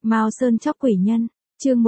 Mao Sơn chóc quỷ nhân, chương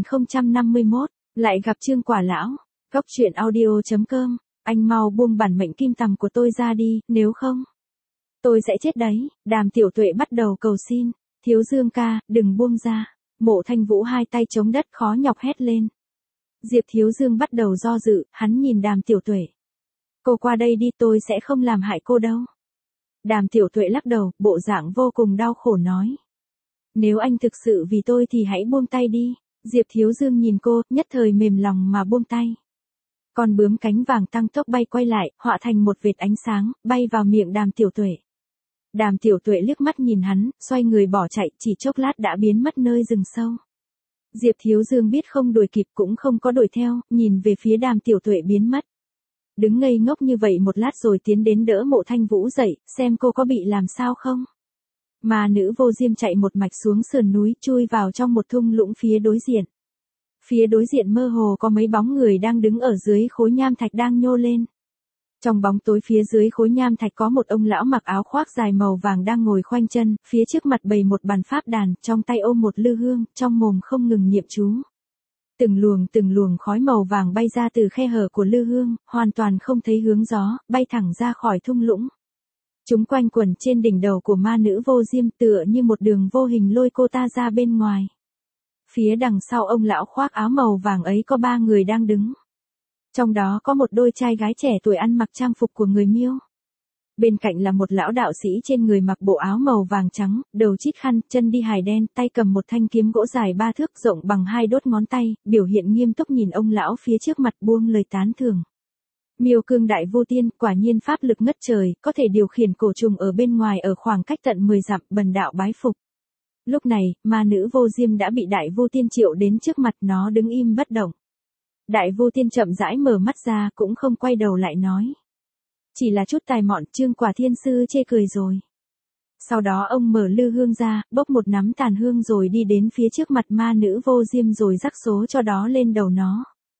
1051, lại gặp Trương Quả Lão. Cốc truyện audio.com, anh mau buông bản mệnh kim tằm của tôi ra đi, nếu không, tôi sẽ chết đấy. Đàm Tiểu Tuệ bắt đầu cầu xin, Thiếu Dương ca, đừng buông ra. Mộ Thanh Vũ hai tay chống đất khó nhọc hét lên. Diệp Thiếu Dương bắt đầu do dự, hắn nhìn Đàm Tiểu Tuệ. Cô qua đây đi, tôi sẽ không làm hại cô đâu. Đàm Tiểu Tuệ lắc đầu, bộ dạng vô cùng đau khổ nói. Nếu anh thực sự vì tôi thì hãy buông tay đi. Diệp Thiếu Dương nhìn cô, nhất thời mềm lòng mà buông tay. Con bướm cánh vàng tăng tốc bay quay lại, hóa thành một vệt ánh sáng, bay vào miệng Đàm Tiểu Tuệ. Đàm Tiểu Tuệ liếc mắt nhìn hắn, xoay người bỏ chạy, chỉ chốc lát đã biến mất nơi rừng sâu. Diệp Thiếu Dương biết không đuổi kịp cũng không có đuổi theo, nhìn về phía Đàm Tiểu Tuệ biến mất. Đứng ngây ngốc như vậy một lát rồi tiến đến đỡ Mộ Thanh Vũ dậy, xem cô có bị làm sao không. Mà nữ vô diêm chạy một mạch xuống sườn núi, chui vào trong một thung lũng phía đối diện. Phía đối diện mơ hồ có mấy bóng người đang đứng ở dưới khối nham thạch đang nhô lên. Trong bóng tối phía dưới khối nham thạch có một ông lão mặc áo khoác dài màu vàng đang ngồi khoanh chân, phía trước mặt bày một bàn pháp đàn, trong tay ôm một lư hương, trong mồm không ngừng niệm chú. Từng luồng khói màu vàng bay ra từ khe hở của lư hương, hoàn toàn không thấy hướng gió, bay thẳng ra khỏi thung lũng. Chúng quanh quẩn trên đỉnh đầu của ma nữ vô diêm tựa như một đường vô hình lôi cô ta ra bên ngoài. Phía đằng sau ông lão khoác áo màu vàng ấy có 3 người đang đứng. Trong đó có một đôi trai gái trẻ tuổi ăn mặc trang phục của người Miêu. Bên cạnh là một lão đạo sĩ trên người mặc bộ áo màu vàng trắng, đầu chít khăn, chân đi hài đen, tay cầm một thanh kiếm gỗ dài 3 thước rộng bằng 2 đốt ngón tay, biểu hiện nghiêm túc nhìn ông lão phía trước mặt buông lời tán thưởng. Miêu Cương Đại Vô Tiên, quả nhiên pháp lực ngất trời, có thể điều khiển cổ trùng ở bên ngoài ở khoảng cách tận 10 dặm, bần đạo bái phục. Lúc này, ma nữ vô diêm đã bị Đại Vô Tiên triệu đến trước mặt, nó đứng im bất động. Đại Vô Tiên chậm rãi mở mắt ra, cũng không quay đầu lại nói. Chỉ là chút tài mọn, Trương Quả Thiên Sư chê cười rồi. Sau đó ông mở lư hương ra, bốc một nắm tàn hương rồi đi đến phía trước mặt ma nữ vô diêm rồi rắc số cho đó lên đầu nó.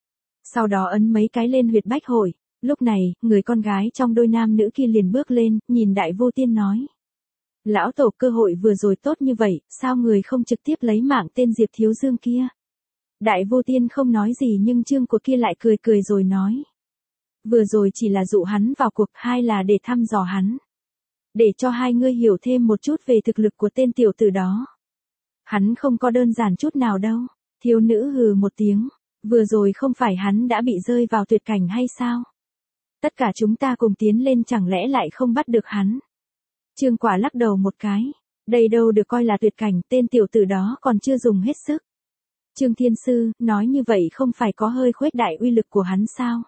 Sau đó ấn mấy cái lên huyệt bách hội. Lúc này, người con gái trong đôi nam nữ kia liền bước lên, nhìn Đại Vô Tiên nói. Lão tổ, cơ hội vừa rồi tốt như vậy, sao người không trực tiếp lấy mạng tên Diệp Thiếu Dương kia? Đại Vô Tiên không nói gì nhưng Trương của kia lại cười cười rồi nói. Vừa rồi chỉ là dụ hắn vào cuộc, hai là để thăm dò hắn. Để cho hai ngươi hiểu thêm một chút về thực lực của tên tiểu tử đó. Hắn không có đơn giản chút nào đâu. Thiếu nữ hừ một tiếng. Vừa rồi không phải hắn đã bị rơi vào tuyệt cảnh hay sao? Tất cả chúng ta cùng tiến lên chẳng lẽ lại không bắt được hắn? Trương Quả lắc đầu một cái. Đây đâu được coi là tuyệt cảnh, tên tiểu tử đó còn chưa dùng hết sức. Trương Thiên Sư, nói như vậy không phải có hơi khuếch đại uy lực của hắn sao?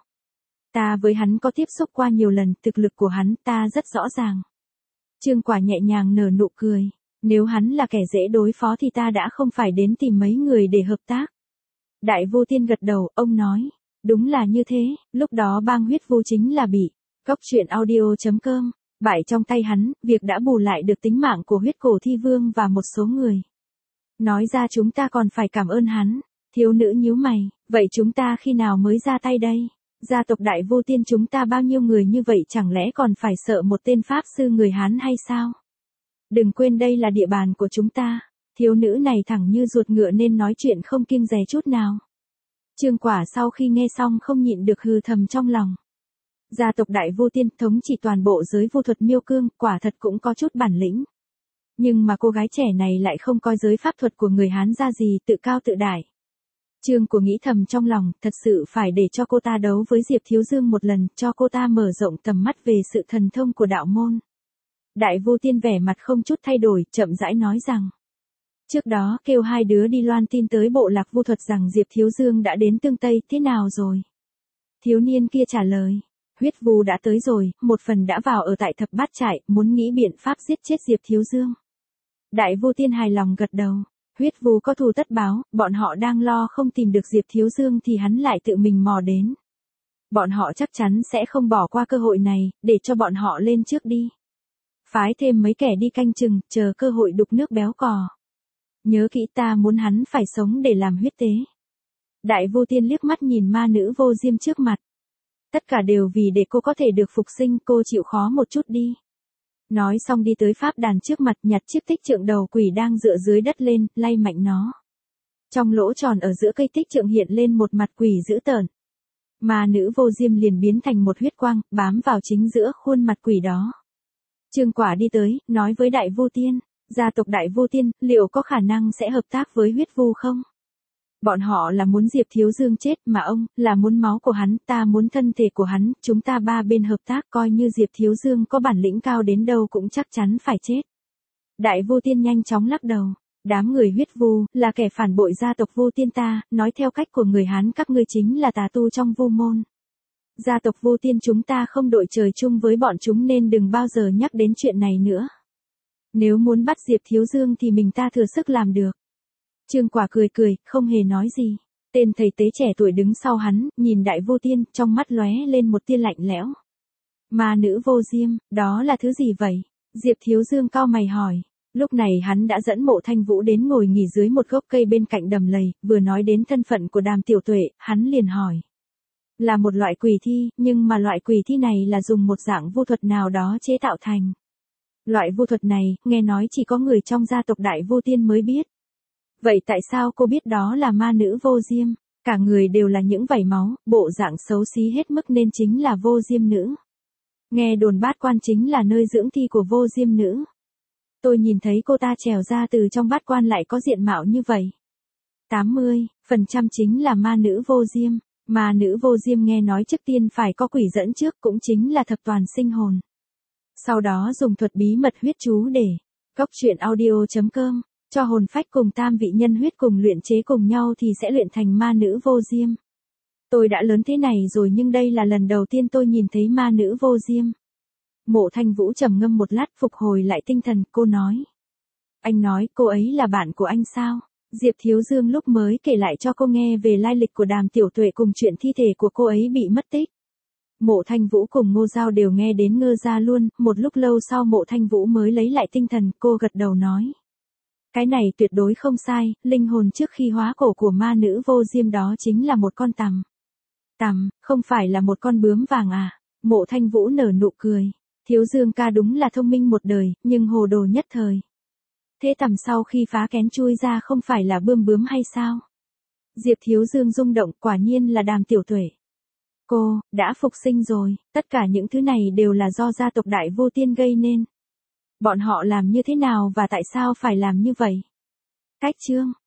Ta với hắn có tiếp xúc qua nhiều lần, thực lực của hắn ta rất rõ ràng. Trương Quả nhẹ nhàng nở nụ cười. Nếu hắn là kẻ dễ đối phó thì ta đã không phải đến tìm mấy người để hợp tác. Đại Vô Tiên gật đầu, ông nói. Đúng là như thế, lúc đó bang huyết vu chính là bị. Cốc truyện audio.com, bại trong tay hắn, việc đã bù lại được tính mạng của huyết cổ thi vương và một số người. Nói ra chúng ta còn phải cảm ơn hắn. Thiếu nữ nhíu mày, vậy chúng ta khi nào mới ra tay đây? Gia tộc Đại Vô Tiên chúng ta bao nhiêu người như vậy chẳng lẽ còn phải sợ một tên pháp sư người Hán hay sao? Đừng quên đây là địa bàn của chúng ta. Thiếu nữ này thẳng như ruột ngựa nên nói chuyện không kiêng dè chút nào. Trương Quả sau khi nghe xong không nhịn được hừ thầm trong lòng. Gia tộc Đại Vô Tiên thống trị toàn bộ giới vô thuật Miêu Cương, quả thật cũng có chút bản lĩnh. Nhưng mà cô gái trẻ này lại không coi giới pháp thuật của người Hán ra gì, tự cao tự đại. Trương của nghĩ thầm trong lòng, thật sự phải để cho cô ta đấu với Diệp Thiếu Dương một lần, cho cô ta mở rộng tầm mắt về sự thần thông của đạo môn. Đại Vô Tiên vẻ mặt không chút thay đổi, chậm rãi nói rằng. Trước đó kêu hai đứa đi loan tin tới bộ lạc vô thuật rằng Diệp Thiếu Dương đã đến Tương Tây, thế nào rồi? Thiếu niên kia trả lời. Huyết vu đã tới rồi, một phần đã vào ở tại Thập Bát Trại, muốn nghĩ biện pháp giết chết Diệp Thiếu Dương. Đại Vô Tiên hài lòng gật đầu. Huyết vu có thù tất báo, bọn họ đang lo không tìm được Diệp Thiếu Dương thì hắn lại tự mình mò đến. Bọn họ chắc chắn sẽ không bỏ qua cơ hội này, để cho bọn họ lên trước đi. Phái thêm mấy kẻ đi canh chừng, chờ cơ hội đục nước béo cò. Nhớ kỹ ta muốn hắn phải sống để làm huyết tế. Đại Vô Tiên liếc mắt nhìn ma nữ vô diêm trước mặt. Tất cả đều vì để cô có thể được phục sinh, cô chịu khó một chút đi. Nói xong đi tới pháp đàn trước mặt, nhặt chiếc tích trượng đầu quỷ đang dựa dưới đất lên, lay mạnh nó. Trong lỗ tròn ở giữa cây tích trượng hiện lên một mặt quỷ dữ tợn. Ma nữ vô diêm liền biến thành một huyết quang, bám vào chính giữa khuôn mặt quỷ đó. Trương Quả đi tới, nói với Đại Vu Tiên, gia tộc Đại Vu Tiên, liệu có khả năng sẽ hợp tác với huyết vu không? Bọn họ là muốn Diệp Thiếu Dương chết, mà ông, là muốn máu của hắn, ta muốn thân thể của hắn, chúng ta ba bên hợp tác, coi như Diệp Thiếu Dương có bản lĩnh cao đến đâu cũng chắc chắn phải chết. Đại Vu Tiên nhanh chóng lắc đầu. Đám người huyết vu, là kẻ phản bội gia tộc Vu Tiên ta, nói theo cách của người Hán các ngươi chính là tà tu trong vu môn. Gia tộc Vu Tiên chúng ta không đội trời chung với bọn chúng nên đừng bao giờ nhắc đến chuyện này nữa. Nếu muốn bắt Diệp Thiếu Dương thì mình ta thừa sức làm được. Trương Quả cười cười, không hề nói gì. Tên thầy tế trẻ tuổi đứng sau hắn, nhìn Đại Vu Tiên, trong mắt lóe lên một tia lạnh lẽo. Ma nữ vô diêm, đó là thứ gì vậy? Diệp Thiếu Dương cau mày hỏi. Lúc này hắn đã dẫn Mộ Thanh Vũ đến ngồi nghỉ dưới một gốc cây bên cạnh đầm lầy, vừa nói đến thân phận của Đàm Tiểu Tuệ, hắn liền hỏi. Là một loại quỷ thi, nhưng mà loại quỷ thi này là dùng một dạng vu thuật nào đó chế tạo thành. Loại vu thuật này, nghe nói chỉ có người trong gia tộc Đại Vu Tiên mới biết. Vậy tại sao cô biết đó là ma nữ vô diêm? Cả người đều là những vảy máu, bộ dạng xấu xí hết mức nên chính là vô diêm nữ. Nghe đồn Bát Quan chính là nơi dưỡng thi của vô diêm nữ. Tôi nhìn thấy cô ta trèo ra từ trong Bát Quan lại có diện mạo như vậy. 80% chính là ma nữ vô diêm. Ma nữ vô diêm nghe nói trước tiên phải có quỷ dẫn trước, cũng chính là thập toàn sinh hồn. Sau đó dùng thuật bí mật huyết chú để cóc truyện audio.com cho hồn phách cùng tam vị nhân huyết cùng luyện chế cùng nhau thì sẽ luyện thành ma nữ vô diêm. Tôi đã lớn thế này rồi nhưng đây là lần đầu tiên tôi nhìn thấy ma nữ vô diêm. Mộ Thanh Vũ trầm ngâm một lát phục hồi lại tinh thần, cô nói. Anh nói cô ấy là bạn của anh sao? Diệp Thiếu Dương lúc mới kể lại cho cô nghe về lai lịch của Đàm Tiểu Tuệ cùng chuyện thi thể của cô ấy bị mất tích. Mộ Thanh Vũ cùng Ngô Giao đều nghe đến ngơ ra luôn, một lúc lâu sau Mộ Thanh Vũ mới lấy lại tinh thần, cô gật đầu nói. Cái này tuyệt đối không sai, linh hồn trước khi hóa cổ của ma nữ vô diêm đó chính là một con tằm. Tằm, không phải là một con bướm vàng à? Mộ Thanh Vũ nở nụ cười. Thiếu Dương ca đúng là thông minh một đời, nhưng hồ đồ nhất thời. Thế tằm sau khi phá kén chui ra không phải là bướm hay sao? Diệp Thiếu Dương rung động, quả nhiên là Đàm Tiểu Tuệ. Cô, đã phục sinh rồi, tất cả những thứ này đều là do gia tộc Đại Vu Tiên gây nên. Bọn họ làm như thế nào và tại sao phải làm như vậy? Cách chương